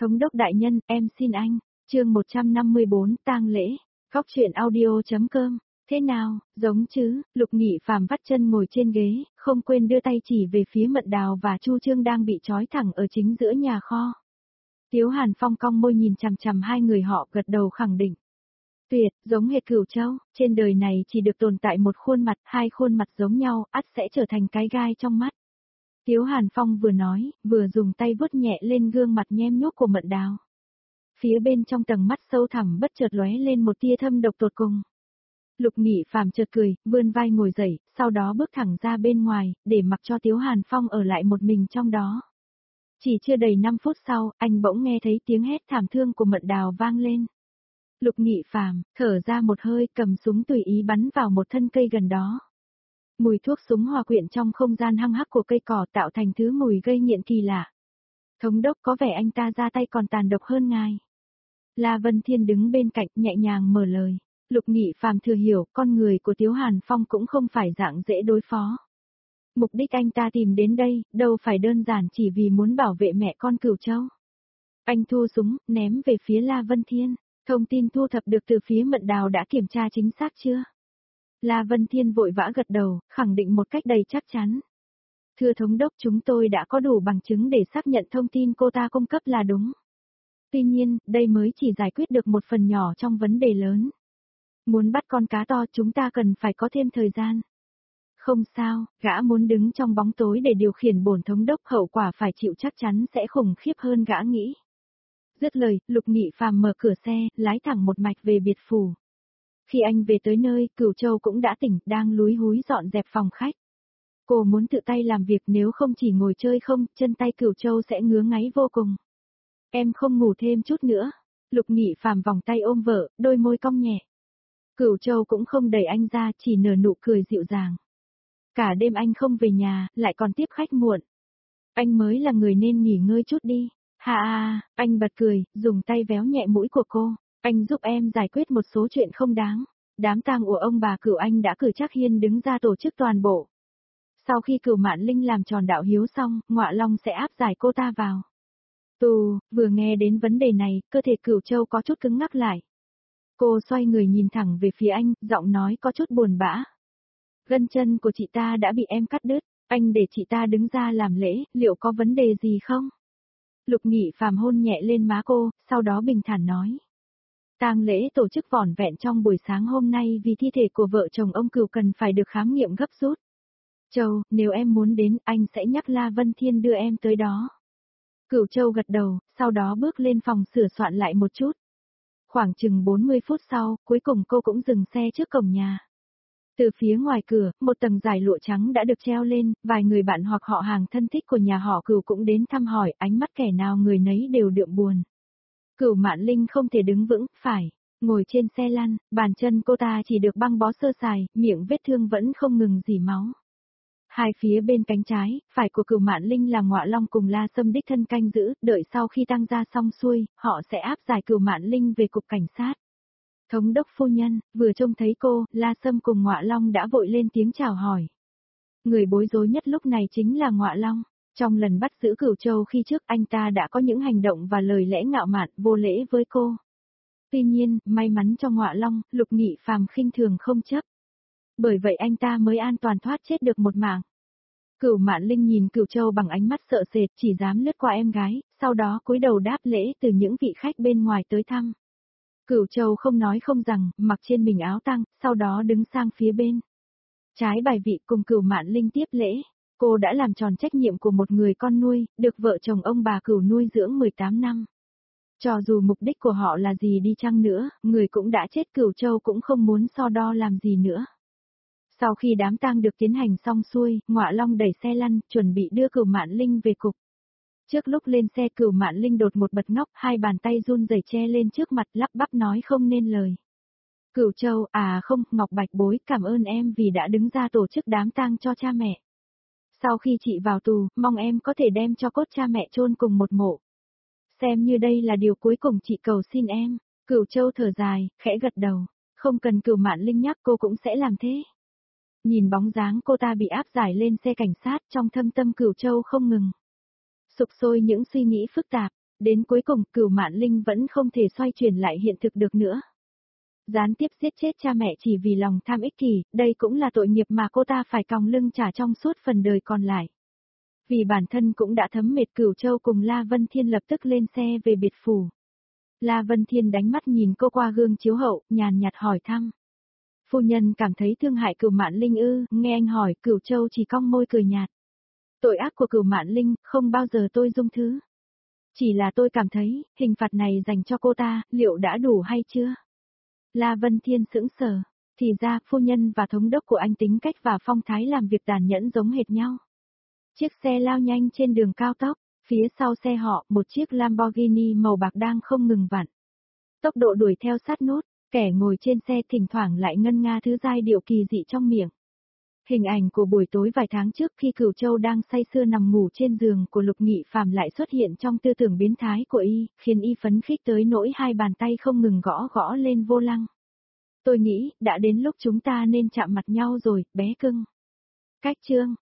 Thống đốc đại nhân, em xin anh. Chương 154, tang lễ. Góc truyện audio.com. Thế nào, giống chứ? Lục Nghị Phàm vắt chân ngồi trên ghế, không quên đưa tay chỉ về phía Mận Đào và Chu Trương đang bị trói thẳng ở chính giữa nhà kho. Tiếu Hàn Phong cong môi nhìn chằm chằm hai người họ, gật đầu khẳng định. Tuyệt, giống hệt Cửu Châu, trên đời này chỉ được tồn tại một khuôn mặt, hai khuôn mặt giống nhau, ắt sẽ trở thành cái gai trong mắt. Tiếu Hàn Phong vừa nói, vừa dùng tay vuốt nhẹ lên gương mặt nhem nhuốc của Mận Đào. Phía bên trong tầng mắt sâu thẳm bất chợt lóe lên một tia thâm độc tột cùng. Lục Nghị Phàm chợt cười, vươn vai ngồi dậy, sau đó bước thẳng ra bên ngoài, để mặc cho Tiếu Hàn Phong ở lại một mình trong đó. Chỉ chưa đầy 5 phút sau, anh bỗng nghe thấy tiếng hét thảm thương của Mận Đào vang lên. Lục Nghị Phàm thở ra một hơi, cầm súng tùy ý bắn vào một thân cây gần đó. Mùi thuốc súng hòa quyện trong không gian hăng hắc của cây cỏ tạo thành thứ mùi gây nghiện kỳ lạ. Thống đốc, có vẻ anh ta ra tay còn tàn độc hơn ngài. La Vân Thiên đứng bên cạnh nhẹ nhàng mở lời. Lục Nghị Phàm thừa hiểu con người của Tiếu Hàn Phong cũng không phải dạng dễ đối phó. Mục đích anh ta tìm đến đây, đâu phải đơn giản chỉ vì muốn bảo vệ mẹ con Cửu Châu. Anh thu súng, ném về phía La Vân Thiên. Thông tin thu thập được từ phía Mận Đào đã kiểm tra chính xác chưa? La Vân Thiên vội vã gật đầu, khẳng định một cách đầy chắc chắn. Thưa Thống đốc, chúng tôi đã có đủ bằng chứng để xác nhận thông tin cô ta cung cấp là đúng. Tuy nhiên, đây mới chỉ giải quyết được một phần nhỏ trong vấn đề lớn. Muốn bắt con cá to chúng ta cần phải có thêm thời gian. Không sao, gã muốn đứng trong bóng tối để điều khiển bổn thống đốc, hậu quả phải chịu chắc chắn sẽ khủng khiếp hơn gã nghĩ. Dứt lời, Lục Nghị Phàm mở cửa xe, lái thẳng một mạch về biệt phủ. Khi anh về tới nơi, Cửu Châu cũng đã tỉnh, đang lúi húi dọn dẹp phòng khách. Cô muốn tự tay làm việc, nếu không chỉ ngồi chơi không, chân tay Cửu Châu sẽ ngứa ngáy vô cùng. Em không ngủ thêm chút nữa. Lục Nghị Phàm vòng tay ôm vợ, đôi môi cong nhẹ. Cửu Châu cũng không đẩy anh ra, chỉ nở nụ cười dịu dàng. Cả đêm anh không về nhà, lại còn tiếp khách muộn. Anh mới là người nên nghỉ ngơi chút đi. Ha, anh bật cười, dùng tay véo nhẹ mũi của cô. Anh giúp em giải quyết một số chuyện không đáng. Đám tang của ông bà Cửu anh đã cử Trác Hiên đứng ra tổ chức toàn bộ. Sau khi Cửu Mạn Linh làm tròn đạo hiếu xong, Ngọa Long sẽ áp giải cô ta vào. Vừa nghe đến vấn đề này, cơ thể Cửu Châu có chút cứng ngắc lại. Cô xoay người nhìn thẳng về phía anh, giọng nói có chút buồn bã. Gân chân của chị ta đã bị em cắt đứt, anh để chị ta đứng ra làm lễ, liệu có vấn đề gì không? Lục Nghị Phàm hôn nhẹ lên má cô, sau đó bình thản nói. Tang lễ tổ chức vỏn vẹn trong buổi sáng hôm nay vì thi thể của vợ chồng ông Cửu cần phải được khám nghiệm gấp rút. Châu, nếu em muốn đến, anh sẽ nhắc La Vân Thiên đưa em tới đó. Cửu Châu gật đầu, sau đó bước lên phòng sửa soạn lại một chút. Khoảng chừng 40 phút sau, cuối cùng cô cũng dừng xe trước cổng nhà. Từ phía ngoài cửa, một tầng dải lụa trắng đã được treo lên, vài người bạn hoặc họ hàng thân thích của nhà họ Cửu cũng đến thăm hỏi, ánh mắt kẻ nào người nấy đều đượm buồn. Cửu Mạn Linh không thể đứng vững, phải ngồi trên xe lăn, bàn chân cô ta chỉ được băng bó sơ sài, miệng vết thương vẫn không ngừng rỉ máu. Hai phía bên cánh trái, phải của Cửu Mạn Linh là Ngọa Long cùng La Sâm đích thân canh giữ, đợi sau khi tang gia xong xuôi, họ sẽ áp giải Cửu Mạn Linh về cục cảnh sát. Thống đốc phu nhân, vừa trông thấy cô, La Sâm cùng Ngọa Long đã vội lên tiếng chào hỏi. Người bối rối nhất lúc này chính là Ngọa Long. Trong lần bắt giữ Cửu Châu khi trước, anh ta đã có những hành động và lời lẽ ngạo mạn, vô lễ với cô. Tuy nhiên, may mắn cho Ngọa Long, Lục Nghị Phàm khinh thường không chấp. Bởi vậy anh ta mới an toàn thoát chết được một mạng. Cửu Mạn Linh nhìn Cửu Châu bằng ánh mắt sợ sệt, chỉ dám lướt qua em gái, sau đó cúi đầu đáp lễ từ những vị khách bên ngoài tới thăm. Cửu Châu không nói không rằng, mặc trên mình áo tang, sau đó đứng sang phía bên. Trái bài vị cùng Cửu Mạn Linh tiếp lễ. Cô đã làm tròn trách nhiệm của một người con nuôi, được vợ chồng ông bà Cửu nuôi dưỡng 18 năm. Cho dù mục đích của họ là gì đi chăng nữa, người cũng đã chết, Cửu Châu cũng không muốn so đo làm gì nữa. Sau khi đám tang được tiến hành xong xuôi, Ngọa Long đẩy xe lăn, chuẩn bị đưa Cửu Mạn Linh về cục. Trước lúc lên xe, Cửu Mạn Linh đột một bật ngóc, hai bàn tay run rẩy che lên trước mặt, lắp bắp nói không nên lời. Cửu Châu, không, Ngọc Bạch Bối, cảm ơn em vì đã đứng ra tổ chức đám tang cho cha mẹ. Sau khi chị vào tù, mong em có thể đem cho cốt cha mẹ chôn cùng một mộ. Xem như đây là điều cuối cùng chị cầu xin em. Cửu Châu thở dài, khẽ gật đầu. Không cần Cửu Mạn Linh nhắc, cô cũng sẽ làm thế. Nhìn bóng dáng cô ta bị áp giải lên xe cảnh sát, trong thâm tâm Cửu Châu không ngừng sục sôi những suy nghĩ phức tạp. Đến cuối cùng, Cửu Mạn Linh vẫn không thể xoay chuyển lại hiện thực được nữa. Gián tiếp giết chết cha mẹ chỉ vì lòng tham ích kỷ, đây cũng là tội nghiệp mà cô ta phải còng lưng trả trong suốt phần đời còn lại. Vì bản thân cũng đã thấm mệt, Cửu Châu cùng La Vân Thiên lập tức lên xe về biệt phủ. La Vân Thiên đánh mắt nhìn cô qua gương chiếu hậu, nhàn nhạt hỏi thăm. Phu nhân cảm thấy thương hại Cửu Mạn Linh ư? Nghe anh hỏi, Cửu Châu chỉ cong môi cười nhạt. Tội ác của Cửu Mạn Linh, không bao giờ tôi dung thứ. Chỉ là tôi cảm thấy, hình phạt này dành cho cô ta, liệu đã đủ hay chưa? La Vân Thiên sững sờ, thì ra phu nhân và thống đốc của anh tính cách và phong thái làm việc tàn nhẫn giống hệt nhau. Chiếc xe lao nhanh trên đường cao tốc, phía sau xe họ, một chiếc Lamborghini màu bạc đang không ngừng vặn. Tốc độ đuổi theo sát nút, kẻ ngồi trên xe thỉnh thoảng lại ngân nga thứ giai điệu kỳ dị trong miệng. Hình ảnh của buổi tối vài tháng trước khi Cửu Châu đang say sưa nằm ngủ trên giường của Lục Nghị Phàm lại xuất hiện trong tư tưởng biến thái của y, khiến y phấn khích tới nỗi hai bàn tay không ngừng gõ gõ lên vô lăng. Tôi nghĩ, đã đến lúc chúng ta nên chạm mặt nhau rồi, bé cưng. Cách chương